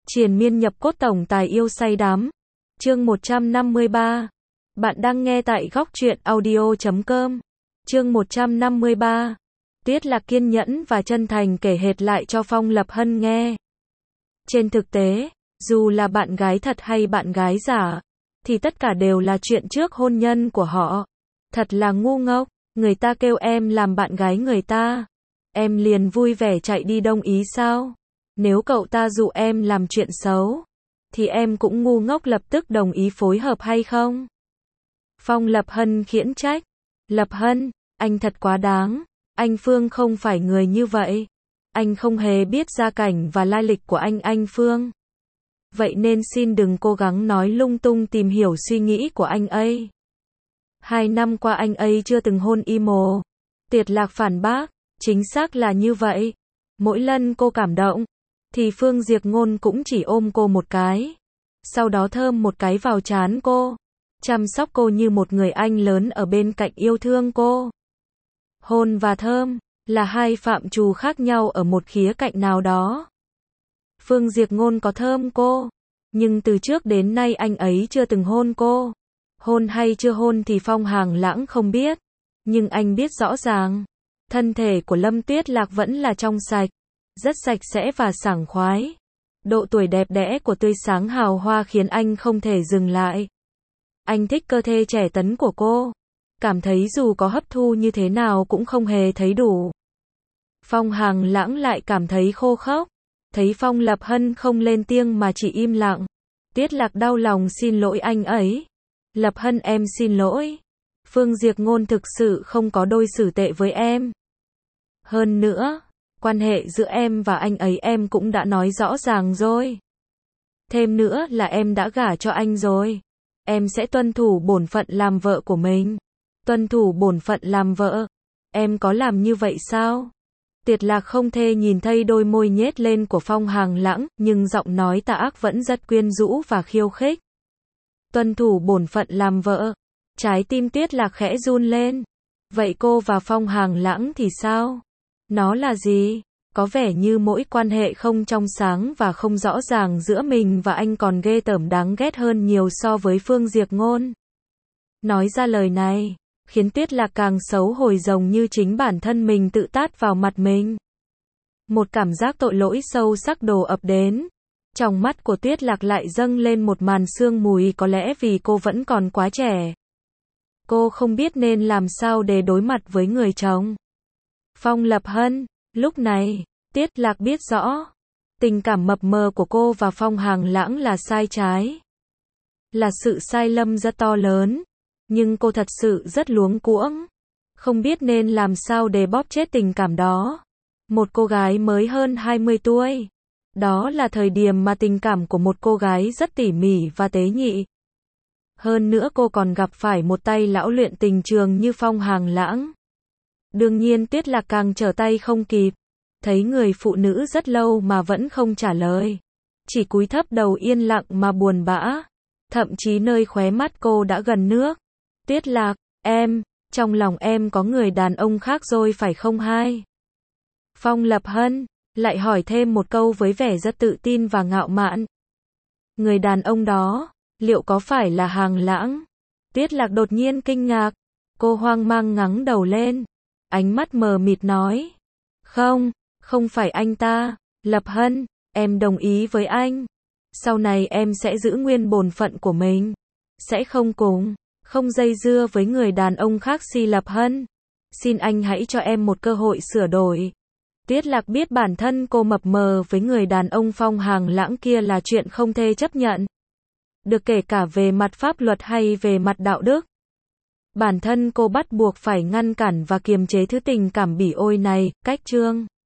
Triền miên nhập cốt tổng tài yêu say đắm. Chương 153. Bạn đang nghe tại góc truyện audio.com. Chương 153. Tiết Lạc kiên nhẫn và chân thành kể hệt lại cho Phong Lập Hân nghe. Trên thực tế, dù là bạn gái thật hay bạn gái giả, thì tất cả đều là chuyện trước hôn nhân của họ. Thật là ngu ngốc, người ta kêu em làm bạn gái người ta, em liền vui vẻ chạy đi đồng ý sao? Nếu cậu ta dụ em làm chuyện xấu, thì em cũng ngu ngốc lập tức đồng ý phối hợp hay không? Phong Lập Hân khiển trách. Lập Hân, anh thật quá đáng, anh Phương không phải người như vậy. Anh không hề biết gia cảnh và lai lịch của anh Phương. Vậy nên xin đừng cố gắng nói lung tung tìm hiểu suy nghĩ của anh ấy. 2 năm qua anh ấy chưa từng hôn Imo. Tiết Lạc phản bác, chính xác là như vậy. Mỗi lần cô cảm động, thì Phương Diệp Ngôn cũng chỉ ôm cô một cái. Sau đó thơm một cái vào trán cô. Chăm sóc cô như một người anh lớn ở bên cạnh yêu thương cô. Hôn và thơm là hai phạm trù khác nhau ở một khía cạnh nào đó. Phương Diệp Ngôn có thơm cô, nhưng từ trước đến nay anh ấy chưa từng hôn cô. Hôn hay chưa hôn thì Phong Hàng Lãng không biết, nhưng anh biết rõ ràng, thân thể của Lâm Tuyết Lạc vẫn là trong sạch, rất sạch sẽ và sảng khoái. Độ tuổi đẹp đẽ của tươi sáng hào hoa khiến anh không thể dừng lại. Anh thích cơ thể trẻ tấn của cô, cảm thấy dù có hấp thu như thế nào cũng không hề thấy đủ. Phong Hàng Lãng lại cảm thấy khô khốc, thấy Phong Lập Hân không lên tiếng mà chỉ im lặng. Tiết Lạc đau lòng xin lỗi anh ấy. Lập Hân em xin lỗi. Phương Diệp Ngôn thực sự không có đối xử tệ với em. Hơn nữa, quan hệ giữa em và anh ấy em cũng đã nói rõ ràng rồi. Thêm nữa là em đã gả cho anh rồi. Em sẽ tuân thủ bổn phận làm vợ của mình. Tuân thủ bổn phận làm vợ. Em có làm như vậy sao? Tiết Lạc không thể nhìn thấy đôi môi nhếch lên của Phong Hàng Lãng, nhưng giọng nói tà ác vẫn rất quyến rũ và khiêu khích. Tuân thủ bổn phận làm vợ. Trái tim Tiết Lạc khẽ run lên. Vậy cô và Phong Hàng Lãng thì sao? Nó là gì? Có vẻ như mỗi quan hệ không trong sáng và không rõ ràng giữa mình và anh còn ghê tởm đáng ghét hơn nhiều so với Phương Diệp Ngôn. Nói ra lời này, khiến Tiết Lạc càng xấu hổ giống như chính bản thân mình tự tát vào mặt mình. Một cảm giác tội lỗi sâu sắc đổ ập đến. Trong mắt của Tiết Lạc lại dâng lên một màn sương mù, có lẽ vì cô vẫn còn quá trẻ. Cô không biết nên làm sao để đối mặt với người chồng. Phong Lập Hân, lúc này, Tiết Lạc biết rõ, tình cảm mập mờ của cô và Phong Hàng Lãng là sai trái. Là sự sai lầm rất to lớn, nhưng cô thật sự rất luống cuống, không biết nên làm sao để bóp chết tình cảm đó. Một cô gái mới hơn 20 tuổi. Đó là thời điểm mà tình cảm của một cô gái rất tỉ mỉ và tế nhị. Hơn nữa cô còn gặp phải một tay lão luyện tình trường như Phong Hàng Lãng. Đương nhiên Tiết Lạc càng trở tay không kịp. Thấy người phụ nữ rất lâu mà vẫn không trả lời. Chỉ cúi thấp đầu yên lặng mà buồn bã. Thậm chí nơi khóe mắt cô đã gần nước. Tiết Lạc, em, trong lòng em có người đàn ông khác rồi phải không hai? Phong Lập Hân lại hỏi thêm một câu với vẻ rất tự tin và ngạo mạn. Người đàn ông đó, liệu có phải là Hàng Lãng? Tiết Lạc đột nhiên kinh ngạc. Cô hoang mang ngẩng đầu lên. Ánh mắt mờ mịt nói. Không, không phải anh ta. Lập Hân, em đồng ý với anh. Sau này em sẽ giữ nguyên bổn phận của mình. Sẽ không dây dưa với người đàn ông khác. Lập Hân, xin anh hãy cho em một cơ hội sửa đổi. Tiết Lạc biết bản thân cô mập mờ với người đàn ông Phong Hàng Lãng kia là chuyện không thể chấp nhận. Được kể cả về mặt pháp luật hay về mặt đạo đức. Bản thân cô bắt buộc phải ngăn cản và kiềm chế thứ tình cảm bỉ ổi này. Cách chương